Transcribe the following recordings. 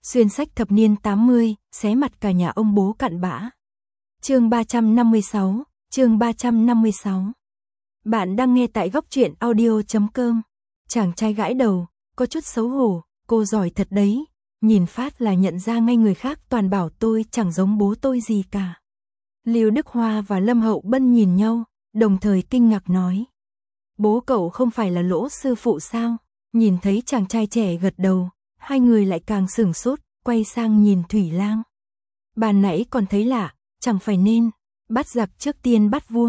Xuyên sách thập niên 80, xé mặt cả nhà ông bố cặn bã. Chương 356, chương 356. Bạn đang nghe tại góc truyện audio.com. Chàng trai gãi đầu, có chút xấu hổ, cô giỏi thật đấy, nhìn phát là nhận ra ngay người khác toàn bảo tôi chẳng giống bố tôi gì cả. Lưu Đức Hoa và Lâm Hậu Bân nhìn nhau, đồng thời kinh ngạc nói. Bố cậu không phải là Lỗ sư phụ sao? Nhìn thấy chàng trai trẻ gật đầu, hai người lại càng sửng sốt, quay sang nhìn Thủy Lang. Ban nãy còn thấy lạ, chẳng phải nên bắt giặc trước tiên bắt vua.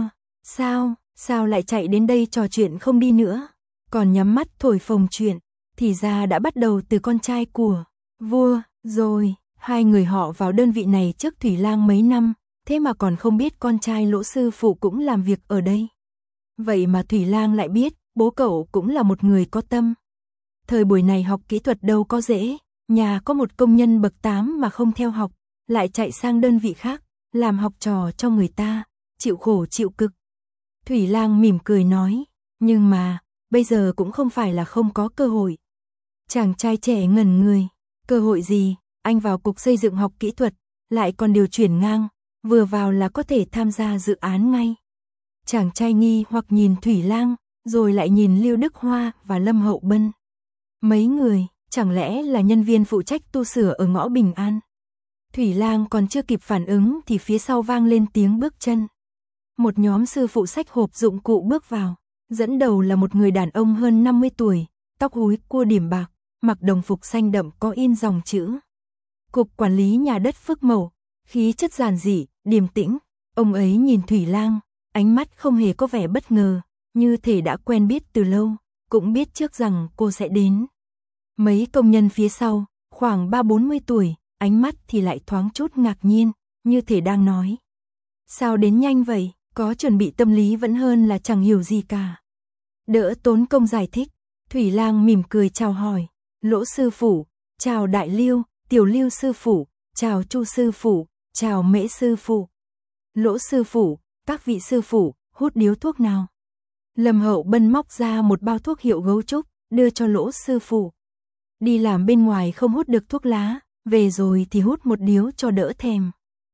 Sao lại chạy đến đây trò chuyện không đi nữa? Còn nhắm mắt thổi phồng chuyện, thì ra đã bắt đầu từ con trai của vua rồi. Hai người họ vào đơn vị này trước Thủy Lang mấy năm, thế mà còn không biết con trai Lỗ sư phụ cũng làm việc ở đây. Vậy mà Thủy Lang lại biết, bố cậu cũng là một người có tâm. Thời buổi này học kỹ thuật đâu có dễ, nhà có một công nhân bậc 8 mà không theo học, lại chạy sang đơn vị khác, làm học trò cho người ta, chịu khổ chịu cực. Thủy Lang mỉm cười nói, nhưng mà, bây giờ cũng không phải là không có cơ hội. Chàng trai trẻ ngẩn người, cơ hội gì, anh vào cục xây dựng học kỹ thuật, lại còn điều chuyển ngang, vừa vào là có thể tham gia dự án ngay. Chàng trai nghi hoặc nhìn Thủy Lang, rồi lại nhìn Lưu Đức Hoa và Lâm Hậu Bân. Mấy người, chẳng lẽ là nhân viên phụ trách tu sửa ở ngõ Bình An? Thủy Lang còn chưa kịp phản ứng thì phía sau vang lên tiếng bước chân. Một nhóm sư phụ xách hộp dụng cụ bước vào, dẫn đầu là một người đàn ông hơn 50 tuổi, tóc húi cua điểm bạc, mặc đồng phục xanh đậm có in dòng chữ. Cục Quản lý Nhà đất Phước Mậu, khí chất giản dị, điềm tĩnh. Ông ấy nhìn Thủy Lang, ánh mắt không hề có vẻ bất ngờ, như thể đã quen biết từ lâu, cũng biết trước rằng cô sẽ đến. Mấy công nhân phía sau, khoảng 30-40 tuổi, ánh mắt thì lại thoáng chút ngạc nhiên, như thể đang nói. Sao đến nhanh vậy, có chuẩn bị tâm lý vẫn hơn là chẳng hiểu gì cả. Đỡ tốn công giải thích, Thủy Lang mỉm cười chào hỏi. Lỗ sư phụ, chào Đại Lưu, Tiểu Lưu sư phụ, chào Chu sư phụ, chào Mễ sư phụ. Lỗ sư phụ, các vị sư phụ, hút điếu thuốc nào? Lâm Hậu Bân móc ra một bao thuốc hiệu gấu trúc, đưa cho Lỗ sư phụ. Đi làm bên ngoài không hút được thuốc lá, về rồi thì hút một điếu cho đỡ thèm.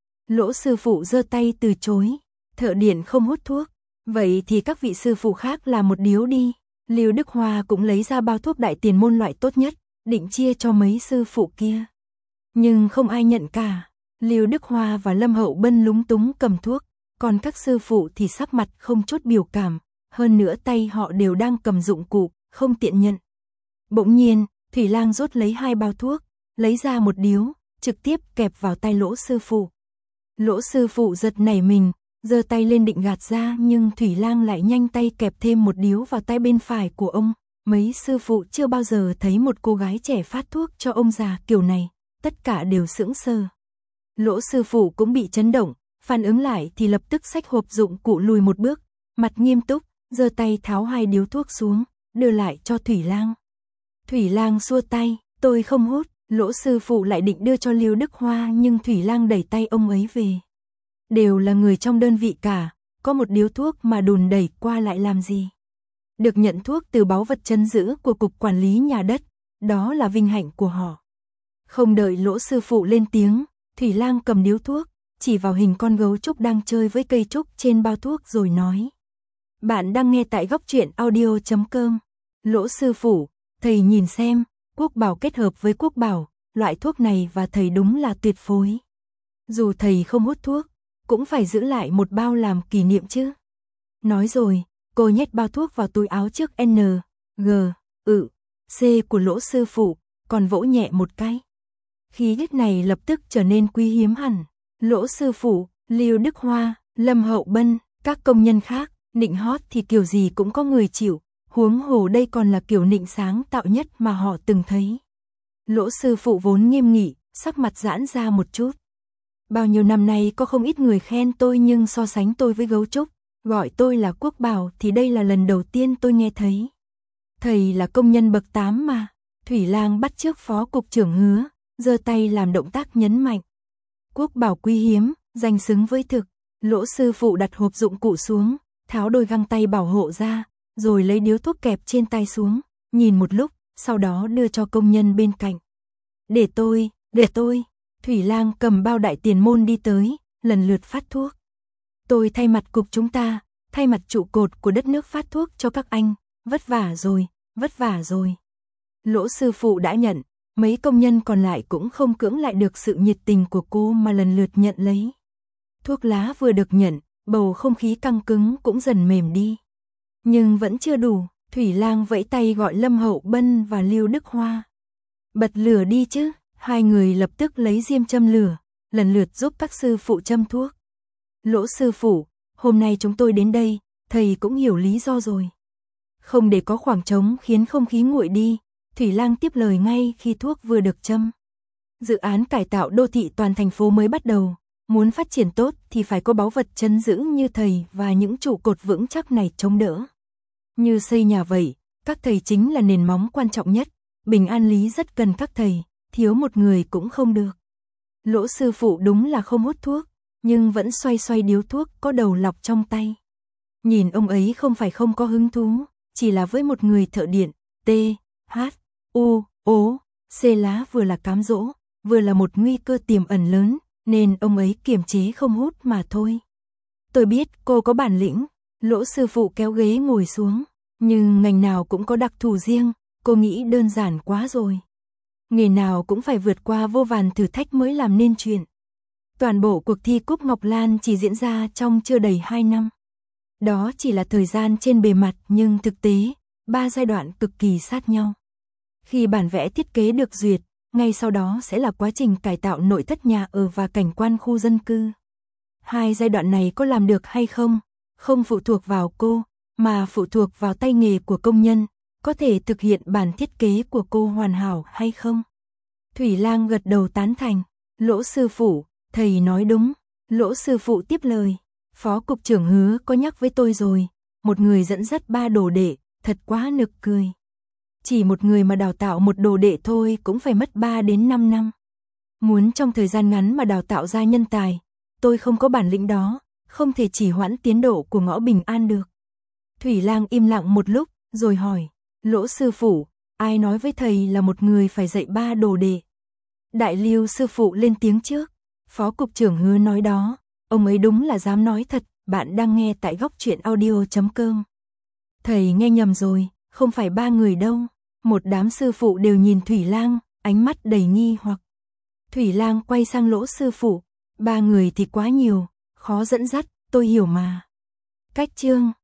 Lỗ sư phụ giơ tay từ chối, thợ điện không hút thuốc, vậy thì các vị sư phụ khác làm một điếu đi. Lưu Đức Hoa cũng lấy ra bao thuốc đại tiền môn loại tốt nhất, định chia cho mấy sư phụ kia. Nhưng không ai nhận cả. Lưu Đức Hoa và Lâm Hậu Bân lúng túng cầm thuốc, còn các sư phụ thì sắc mặt không chút biểu cảm, hơn nữa tay họ đều đang cầm dụng cụ, không tiện nhận. Bỗng nhiên, Thủy Lang rút lấy 2 bao thuốc, lấy ra một điếu, trực tiếp kẹp vào tay Lỗ sư phụ. Lỗ sư phụ giật nảy mình, giơ tay lên định gạt ra nhưng Thủy Lang lại nhanh tay kẹp thêm một điếu vào tay bên phải của ông. Mấy sư phụ chưa bao giờ thấy một cô gái trẻ phát thuốc cho ông già kiểu này, tất cả đều sững sờ. Lỗ sư phụ cũng bị chấn động, phản ứng lại thì lập tức xách hộp dụng cụ lùi một bước, mặt nghiêm túc, giơ tay tháo 2 điếu thuốc xuống, đưa lại cho Thủy Lang. Thủy Lang xua tay, tôi không hút. Lỗ sư phụ lại định đưa cho Lưu Đức Hoa nhưng Thủy Lang đẩy tay ông ấy về. Đều là người trong đơn vị cả, có một điếu thuốc mà đùn đẩy qua lại làm gì. Được nhận thuốc từ báu vật trấn giữ của Cục Quản lý Nhà đất, đó là vinh hạnh của họ. Không đợi Lỗ sư phụ lên tiếng, Thủy Lang cầm điếu thuốc, chỉ vào hình con gấu trúc đang chơi với cây trúc trên bao thuốc rồi nói. Bạn đang nghe tại góc truyện audio.com. Lỗ sư phụ, thầy nhìn xem, Quốc Bảo kết hợp với Quốc Bảo, loại thuốc này và thầy đúng là tuyệt phối. Dù thầy không hút thuốc, cũng phải giữ lại một bao làm kỷ niệm chứ. Nói rồi, cô nhét bao thuốc vào túi áo trước N, G, C của Lỗ sư phụ, còn vỗ nhẹ một cái. Khí chất này lập tức trở nên quý hiếm hẳn. Lỗ sư phụ, Lưu Đức Hoa, Lâm Hậu Bân, các công nhân khác, nịnh hót thì kiểu gì cũng có người chịu. Huống hồ đây còn là kiểu nịnh sáng tạo nhất mà họ từng thấy. Lỗ sư phụ vốn nghiêm nghị, sắc mặt giãn ra một chút. Bao nhiêu năm nay có không ít người khen tôi nhưng so sánh tôi với gấu trúc, gọi tôi là Quốc Bảo thì đây là lần đầu tiên tôi nghe thấy. Thầy là công nhân bậc 8 mà. Thủy Lang bắt chước phó cục trưởng Hứa, giơ tay làm động tác nhấn mạnh. Quốc Bảo quý hiếm, danh xứng với thực. Lỗ sư phụ đặt hộp dụng cụ xuống, tháo đôi găng tay bảo hộ ra, rồi lấy điếu thuốc kẹp trên tay xuống, nhìn một lúc, sau đó đưa cho công nhân bên cạnh. Để tôi, Để tôi. Thủy Lang cầm bao đại tiền môn đi tới, lần lượt phát thuốc. Tôi thay mặt cục chúng ta, thay mặt trụ cột của đất nước phát thuốc cho các anh, vất vả rồi, vất vả rồi. Lỗ sư phụ đã nhận, mấy công nhân còn lại cũng không cưỡng lại được sự nhiệt tình của cô mà lần lượt nhận lấy. Thuốc lá vừa được nhận, bầu không khí căng cứng cũng dần mềm đi. Nhưng vẫn chưa đủ, Thủy Lang vẫy tay gọi Lâm Hậu Bân và Lưu Đức Hoa. Bật lửa đi chứ, hai người lập tức lấy diêm châm lửa, lần lượt giúp các sư phụ châm thuốc. Lỗ sư phụ, hôm nay chúng tôi đến đây, thầy cũng hiểu lý do rồi. Không để có khoảng trống khiến không khí nguội đi, Thủy Lang tiếp lời ngay khi thuốc vừa được châm. Dự án cải tạo đô thị toàn thành phố mới bắt đầu, muốn phát triển tốt thì phải có báu vật trấn giữ như thầy và những trụ cột vững chắc này chống đỡ. Như xây nhà vậy, các thầy chính là nền móng quan trọng nhất, bình an lý rất cần các thầy, thiếu một người cũng không được. Lỗ sư phụ đúng là không hút thuốc, nhưng vẫn xoay xoay điếu thuốc có đầu lọc trong tay. Nhìn ông ấy không phải không có hứng thú, chỉ là với một người thợ điện, T, H, U, O, C lá vừa là cám dỗ, vừa là một nguy cơ tiềm ẩn lớn, nên ông ấy kiềm chế không hút mà thôi. Tôi biết cô có bản lĩnh, Lỗ sư phụ kéo ghế ngồi xuống, nhưng ngành nào cũng có đặc thù riêng, cô nghĩ đơn giản quá rồi. Nghề nào cũng phải vượt qua vô vàn thử thách mới làm nên chuyện. Toàn bộ cuộc thi Cúp Ngọc Lan chỉ diễn ra trong chưa đầy 2 năm. Đó chỉ là thời gian trên bề mặt nhưng thực tế, 3 giai đoạn cực kỳ sát nhau. Khi bản vẽ thiết kế được duyệt, ngay sau đó sẽ là quá trình cải tạo nội thất nhà ở và cảnh quan khu dân cư. 2 giai đoạn này có làm được hay không, không phụ thuộc vào cô, mà phụ thuộc vào tay nghề của công nhân, có thể thực hiện bản thiết kế của cô hoàn hảo hay không. Thủy Lang gật đầu tán thành, Lỗ sư phụ, thầy nói đúng. Lỗ sư phụ tiếp lời, Phó cục trưởng Hứa có nhắc với tôi rồi, một người dẫn dắt 3 đồ đệ, thật quá nực cười. Chỉ một người mà đào tạo một đồ đệ thôi cũng phải mất 3 đến 5 năm. Muốn trong thời gian ngắn mà đào tạo ra nhân tài, tôi không có bản lĩnh đó, không thể chỉ hoãn tiến độ của Ngõ Bình An được. Thủy Lang im lặng một lúc, rồi hỏi, Lỗ sư phụ, ai nói với thầy là một người phải dạy 3 đồ đệ? Đại Lưu sư phụ lên tiếng trước, Phó cục trưởng Hứa nói đó, ông ấy đúng là dám nói thật, bạn đang nghe tại goctruyện.audio.com. Thầy nghe nhầm rồi, không phải 3 người đâu. Một đám sư phụ đều nhìn Thủy Lang, ánh mắt đầy nghi hoặc. Thủy Lang quay sang Lỗ sư phụ, 3 người thì quá nhiều, khó dẫn dắt, tôi hiểu mà. Cách chương